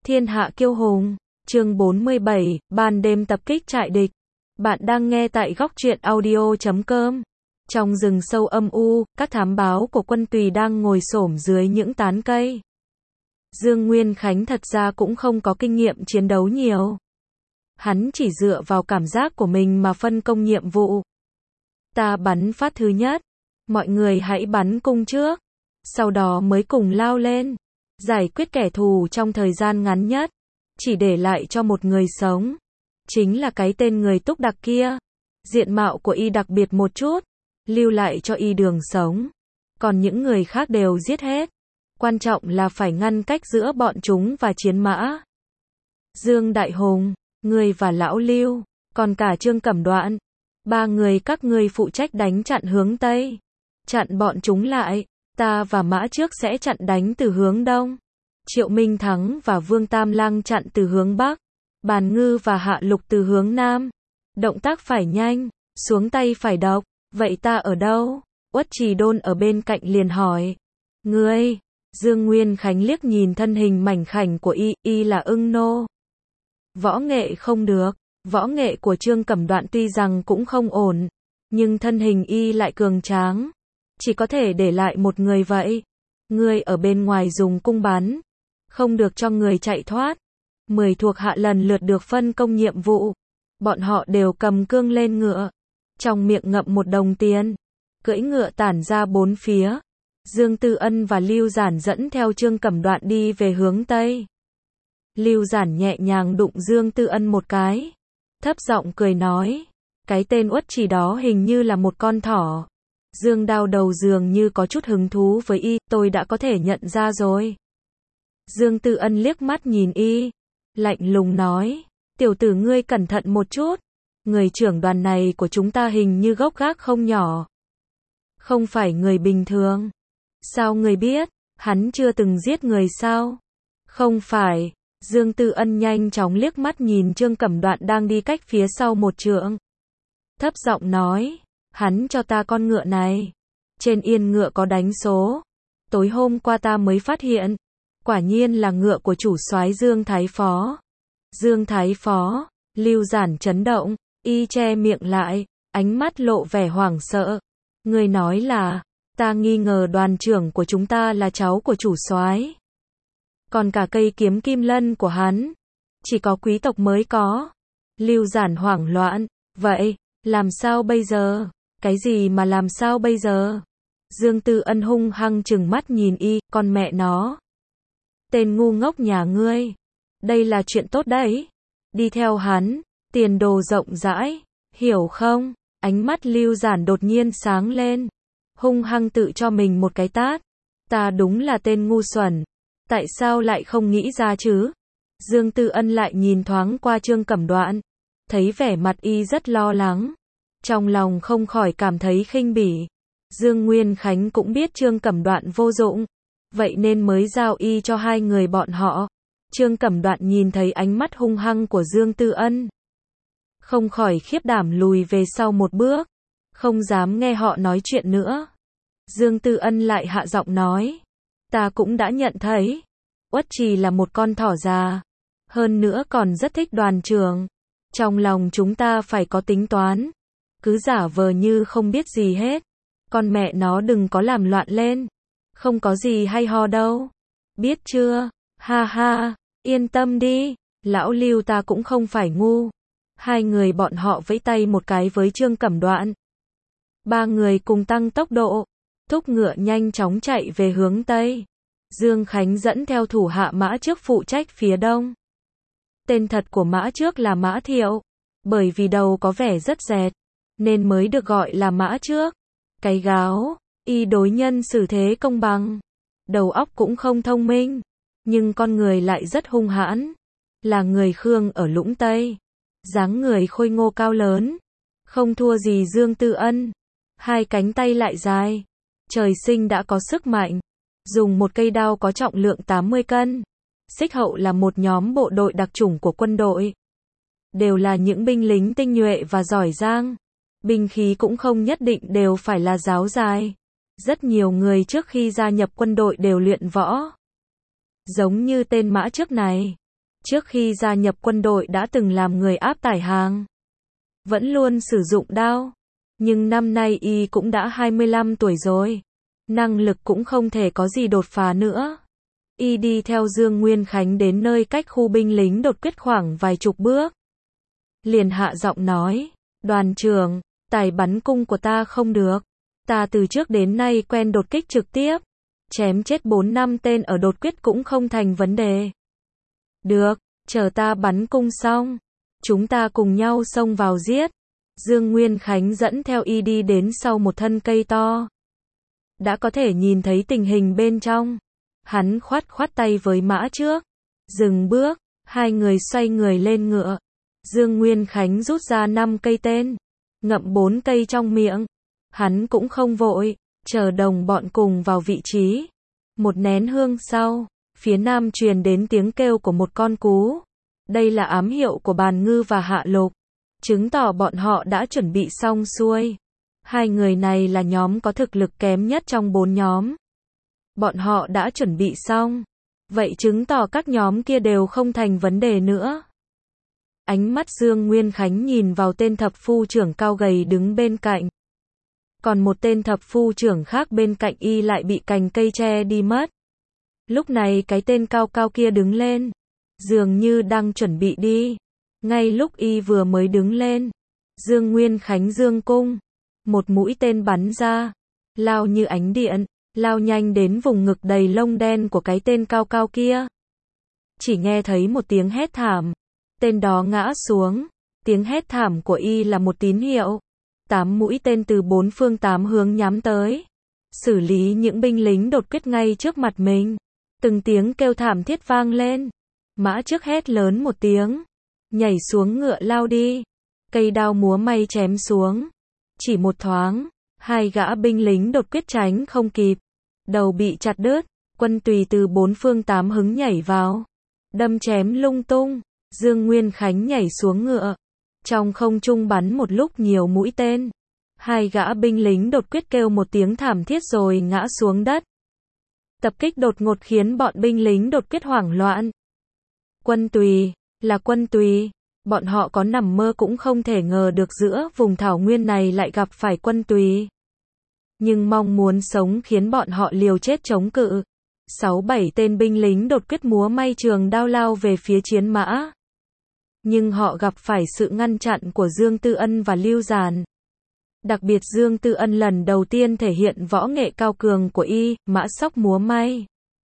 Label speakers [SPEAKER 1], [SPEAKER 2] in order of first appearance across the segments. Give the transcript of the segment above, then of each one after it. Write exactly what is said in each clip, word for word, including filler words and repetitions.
[SPEAKER 1] Thiên hạ kiêu hùng, chương bốn mươi bảy, ban đêm tập kích trại địch. Bạn đang nghe tại góc truyện audio chấm com. Trong rừng sâu âm u, các thám báo của quân Tùy đang ngồi xổm dưới những tán cây. Dương Nguyên Khánh thật ra cũng không có kinh nghiệm chiến đấu nhiều. Hắn chỉ dựa vào cảm giác của mình mà phân công nhiệm vụ. Ta bắn phát thứ nhất, mọi người hãy bắn cung trước, sau đó mới cùng lao lên, giải quyết kẻ thù trong thời gian ngắn nhất, chỉ để lại cho một người sống. Chính là cái tên người Túc Đặc kia. Diện mạo của y đặc biệt một chút, lưu lại cho y đường sống. Còn những người khác đều giết hết. Quan trọng là phải ngăn cách giữa bọn chúng và chiến mã. Dương Đại Hùng, ngươi và Lão Lưu, còn cả Trương Cẩm Đoạn, ba người các ngươi phụ trách đánh chặn hướng Tây. Chặn bọn chúng lại, ta và Mã Trước sẽ chặn đánh từ hướng Đông. Triệu Minh Thắng và Vương Tam Lang chặn từ hướng Bắc. Bàn Ngư và Hạ Lục từ hướng Nam. Động tác phải nhanh, xuống tay phải độc. Vậy ta ở đâu? Uất Trì Đôn ở bên cạnh liền hỏi. Ngươi? Dương Nguyên Khánh liếc nhìn thân hình mảnh khảnh của y, y là ưng nô. Võ nghệ không được, võ nghệ của Trương Cẩm Đoạn tuy rằng cũng không ổn, nhưng thân hình y lại cường tráng. Chỉ có thể để lại một người vậy. Ngươi ở bên ngoài dùng cung bắn, không được cho người chạy thoát. Mười thuộc hạ lần lượt được phân công nhiệm vụ. Bọn họ đều cầm cương lên ngựa, trong miệng ngậm một đồng tiền, cưỡi ngựa tản ra bốn phía. Dương Tư Ân và Lưu Giản dẫn theo Trương Cẩm Đoạn đi về hướng Tây. Lưu Giản nhẹ nhàng đụng Dương Tư Ân một cái, thấp giọng cười nói, cái tên Uất Trì đó hình như là một con thỏ. Dương Đao Đầu dường như có chút hứng thú với y, tôi đã có thể nhận ra rồi. Dương Tư Ân liếc mắt nhìn y, lạnh lùng nói, tiểu tử ngươi cẩn thận một chút, người trưởng đoàn này của chúng ta hình như gốc gác không nhỏ. Không phải người bình thường. Sao ngươi biết, hắn chưa từng giết người sao? Không phải. Dương Tư Ân nhanh chóng liếc mắt nhìn Trương Cẩm Đoạn đang đi cách phía sau một trượng. Thấp giọng nói, hắn cho ta con ngựa này. Trên yên ngựa có đánh số. Tối hôm qua ta mới phát hiện. Quả nhiên là ngựa của chủ soái Dương Thái Phó. Dương Thái Phó, Lưu Giản chấn động, y che miệng lại, ánh mắt lộ vẻ hoảng sợ. Người nói là, ta nghi ngờ đoàn trưởng của chúng ta là cháu của chủ soái. Còn cả cây kiếm kim lân của hắn, chỉ có quý tộc mới có. Lưu Giản hoảng loạn, vậy, làm sao bây giờ? Cái gì mà làm sao bây giờ? Dương Tư Ân hung hăng trừng mắt nhìn y, con mẹ nó. Tên ngu ngốc nhà ngươi. Đây là chuyện tốt đấy. Đi theo hắn, tiền đồ rộng rãi, hiểu không? Ánh mắt Lưu Giản đột nhiên sáng lên, hung hăng tự cho mình một cái tát. Ta đúng là tên ngu xuẩn. Tại sao lại không nghĩ ra chứ? Dương Tư Ân lại nhìn thoáng qua Trương Cẩm Đoạn, thấy vẻ mặt y rất lo lắng, trong lòng không khỏi cảm thấy khinh bỉ. Dương Nguyên Khánh cũng biết Trương Cẩm Đoạn vô dụng, vậy nên mới giao y cho hai người bọn họ. Trương Cẩm Đoạn nhìn thấy ánh mắt hung hăng của Dương Tư Ân, không khỏi khiếp đảm lùi về sau một bước, không dám nghe họ nói chuyện nữa. Dương Tư Ân lại hạ giọng nói, ta cũng đã nhận thấy, Uất Trì là một con thỏ già, hơn nữa còn rất thích đoàn trưởng. Trong lòng chúng ta phải có tính toán, cứ giả vờ như không biết gì hết. Con mẹ nó đừng có làm loạn lên, không có gì hay ho đâu. Biết chưa? Ha ha, yên tâm đi, Lão Lưu ta cũng không phải ngu. Hai người bọn họ vẫy tay một cái với Trương Cẩm Đoạn. Ba người cùng tăng tốc độ, thúc ngựa nhanh chóng chạy về hướng Tây. Dương Khánh dẫn theo thủ hạ Mã Trước phụ trách phía Đông. Tên thật của Mã Trước là Mã Thiệu, bởi vì đầu có vẻ rất dẹt, nên mới được gọi là Mã Trước. Cái gáo, y đối nhân xử thế công bằng, đầu óc cũng không thông minh, nhưng con người lại rất hung hãn, là người Khương ở Lũng Tây, dáng người khôi ngô cao lớn, không thua gì Dương Tư Ân, hai cánh tay lại dài, trời sinh đã có sức mạnh, dùng một cây đao có trọng lượng tám mươi cân. Xích hậu là một nhóm bộ đội đặc chủng của quân đội, đều là những binh lính tinh nhuệ và giỏi giang. Binh khí cũng không nhất định đều phải là giáo dài. Rất nhiều người trước khi gia nhập quân đội đều luyện võ. Giống như tên Mã Trước này, Trước khi gia nhập quân đội đã từng làm người áp tải hàng. Vẫn luôn sử dụng đao. Nhưng năm nay y cũng đã hai mươi lăm tuổi rồi. Năng lực cũng không thể có gì đột phá nữa. Y đi theo Dương Nguyên Khánh đến nơi cách khu binh lính đột quyết khoảng vài chục bước. Liền hạ giọng nói, đoàn trưởng, tài bắn cung của ta không được. Ta từ trước đến nay quen đột kích trực tiếp. Chém chết bốn năm tên ở đột quyết cũng không thành vấn đề. Được, chờ ta bắn cung xong. Chúng ta cùng nhau xông vào giết. Dương Nguyên Khánh dẫn theo y đi đến sau một thân cây to. Đã có thể nhìn thấy tình hình bên trong. Hắn khoát khoát tay với mã trước. Dừng bước, hai người xoay người lên ngựa. Dương Nguyên Khánh rút ra năm cây tên. Ngậm bốn cây trong miệng. Hắn cũng không vội, chờ đồng bọn cùng vào vị trí. Một nén hương sau, phía nam truyền đến tiếng kêu của một con cú. Đây là ám hiệu của Bàn Ngư và Hạ Lục. Chứng tỏ bọn họ đã chuẩn bị xong xuôi. Hai người này là nhóm có thực lực kém nhất trong bốn nhóm. Bọn họ đã chuẩn bị xong. Vậy chứng tỏ các nhóm kia đều không thành vấn đề nữa. Ánh mắt Dương Nguyên Khánh nhìn vào tên thập phu trưởng cao gầy đứng bên cạnh. Còn một tên thập phu trưởng khác bên cạnh y lại bị cành cây che đi mất. Lúc này cái tên cao cao kia đứng lên. Dường như đang chuẩn bị đi. Ngay lúc y vừa mới đứng lên. Dương Nguyên Khánh dương cung. Một mũi tên bắn ra. Lao như ánh điện. Lao nhanh đến vùng ngực đầy lông đen của cái tên cao cao kia. Chỉ nghe thấy một tiếng hét thảm. Tên đó ngã xuống. Tiếng hét thảm của y là một tín hiệu. Tám mũi tên từ bốn phương tám hướng nhắm tới. Xử lý những binh lính đột quyết ngay trước mặt mình. Từng tiếng kêu thảm thiết vang lên. Mã trước hét lớn một tiếng. Nhảy xuống ngựa lao đi. Cây đao múa may chém xuống. Chỉ một thoáng. Hai gã binh lính đột quyết tránh không kịp. Đầu bị chặt đứt. Quân tùy từ bốn phương tám hướng nhảy vào. Đâm chém lung tung. Dương Nguyên Khánh nhảy xuống ngựa. Trong không trung bắn một lúc nhiều mũi tên. Hai gã binh lính đột quyết kêu một tiếng thảm thiết rồi ngã xuống đất. Tập kích đột ngột khiến bọn binh lính đột quyết hoảng loạn. Quân tùy, là quân tùy. Bọn họ có nằm mơ cũng không thể ngờ được giữa vùng thảo nguyên này lại gặp phải quân tùy. Nhưng mong muốn sống khiến bọn họ liều chết chống cự. Sáu bảy tên binh lính đột quyết múa may trường đao lao về phía chiến mã. Nhưng họ gặp phải sự ngăn chặn của Dương Tư Ân và Lưu Giản. Đặc biệt Dương Tư Ân lần đầu tiên thể hiện võ nghệ cao cường của y, mã sóc múa may.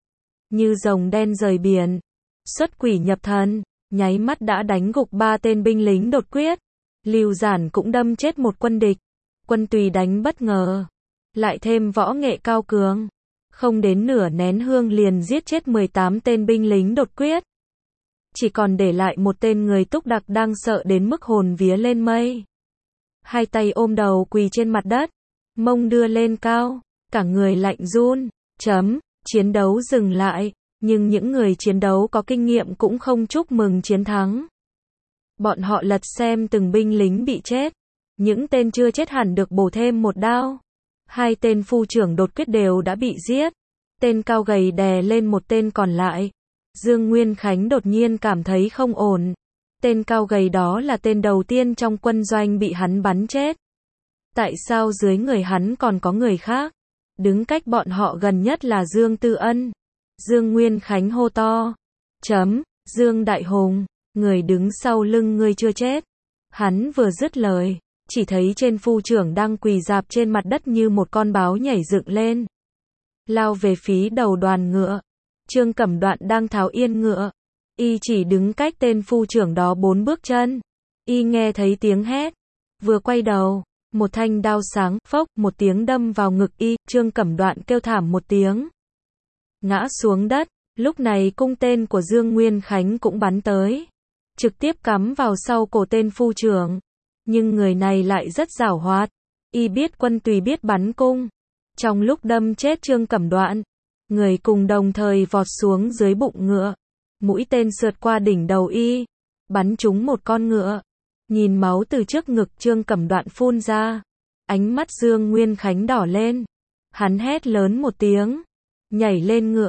[SPEAKER 1] Như rồng đen rời biển, xuất quỷ nhập thần, nháy mắt đã đánh gục ba tên binh lính đột quyết. Lưu Giản cũng đâm chết một quân địch. Quân tùy đánh bất ngờ. Lại thêm võ nghệ cao cường. Không đến nửa nén hương liền giết chết mười tám tên binh lính đột quyết. Chỉ còn để lại một tên người túc đặc đang sợ đến mức hồn vía lên mây. Hai tay ôm đầu quỳ trên mặt đất. Mông đưa lên cao. Cả người lạnh run. Chấm. Chiến đấu dừng lại. Nhưng những người chiến đấu có kinh nghiệm cũng không chúc mừng chiến thắng. Bọn họ lật xem từng binh lính bị chết. Những tên chưa chết hẳn được bổ thêm một đao. Hai tên phu trưởng đột quyết đều đã bị giết. Tên cao gầy đè lên một tên còn lại. Dương Nguyên Khánh đột nhiên cảm thấy không ổn. Tên cao gầy đó là tên đầu tiên trong quân doanh bị hắn bắn chết. Tại sao dưới người hắn còn có người khác? Đứng cách bọn họ gần nhất là Dương Tư Ân. Dương Nguyên Khánh hô to. Chấm, Dương Đại Hùng, người đứng sau lưng ngươi chưa chết. Hắn vừa dứt lời, chỉ thấy trên phu trưởng đang quỳ rạp trên mặt đất như một con báo nhảy dựng lên. Lao về phía đầu đoàn ngựa. Trương Cẩm Đoạn đang tháo yên ngựa. Y chỉ đứng cách tên phu trưởng đó bốn bước chân. Y nghe thấy tiếng hét. Vừa quay đầu, một thanh đao sáng, phốc, một tiếng đâm vào ngực y. Trương Cẩm Đoạn kêu thảm một tiếng. Ngã xuống đất. Lúc này cung tên của Dương Nguyên Khánh cũng bắn tới. Trực tiếp cắm vào sau cổ tên phu trưởng. Nhưng người này lại rất giảo hoạt. Y biết quân tùy biết bắn cung. Trong lúc đâm chết Trương Cẩm Đoạn, người cùng đồng thời vọt xuống dưới bụng ngựa. Mũi tên sượt qua đỉnh đầu y, bắn trúng một con ngựa. Nhìn máu từ trước ngực Trương Cẩm Đoạn phun ra. Ánh mắt Dương Nguyên Khánh đỏ lên. Hắn hét lớn một tiếng. Nhảy lên ngựa.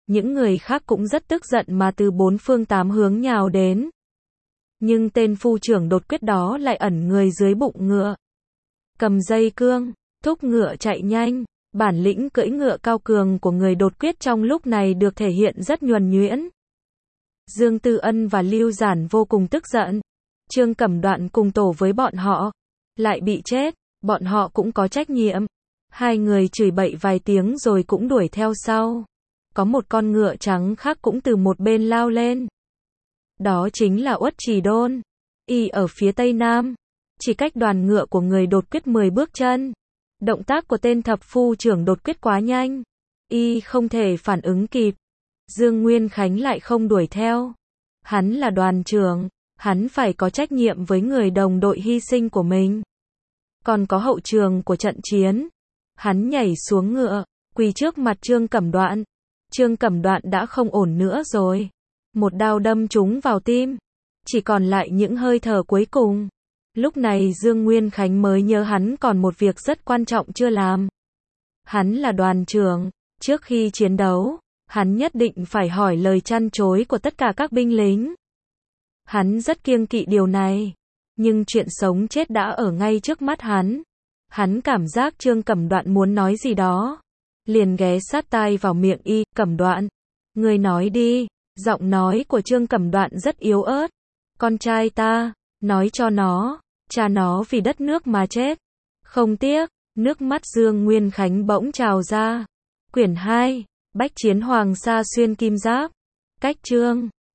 [SPEAKER 1] Những người khác cũng rất tức giận mà từ bốn phương tám hướng nhào đến. Nhưng tên phu trưởng đột quyết đó lại ẩn người dưới bụng ngựa. Cầm dây cương, thúc ngựa chạy nhanh. Bản lĩnh cưỡi ngựa cao cường của người đột quyết trong lúc này được thể hiện rất nhuần nhuyễn. Dương Tư Ân và Lưu Giản vô cùng tức giận. Trương Cẩm Đoạn cùng tổ với bọn họ, lại bị chết, bọn họ cũng có trách nhiệm. Hai người chửi bậy vài tiếng rồi cũng đuổi theo sau. Có một con ngựa trắng khác cũng từ một bên lao lên. Đó chính là Uất Trì Đôn. Y ở phía tây nam, chỉ cách đoàn ngựa của người đột quyết mười bước chân. Động tác của tên thập phu trưởng đột quyết quá nhanh. Y không thể phản ứng kịp. Dương Nguyên Khánh lại không đuổi theo. Hắn là đoàn trưởng, hắn phải có trách nhiệm với người đồng đội hy sinh của mình. Còn có hậu trường của trận chiến. Hắn nhảy xuống ngựa, quỳ trước mặt Trương Cẩm Đoạn. Trương Cẩm Đoạn đã không ổn nữa rồi. Một đao đâm trúng vào tim. Chỉ còn lại những hơi thở cuối cùng. Lúc này Dương Nguyên Khánh mới nhớ hắn còn một việc rất quan trọng chưa làm. Hắn là đoàn trưởng, trước khi chiến đấu, hắn nhất định phải hỏi lời chăn chối của tất cả các binh lính. Hắn rất kiêng kỵ điều này, nhưng chuyện sống chết đã ở ngay trước mắt hắn. Hắn cảm giác Trương Cẩm Đoạn muốn nói gì đó, liền ghé sát tai vào miệng y. Cẩm Đoạn, ngươi nói đi. Giọng nói của Trương Cẩm Đoạn rất yếu ớt. Con trai ta, nói cho nó, cha nó vì đất nước mà chết. Không tiếc. Nước mắt Dương Nguyên Khánh bỗng trào ra. Quyển hai, Bách chiến Hoàng Sa xuyên kim giáp. Cách chương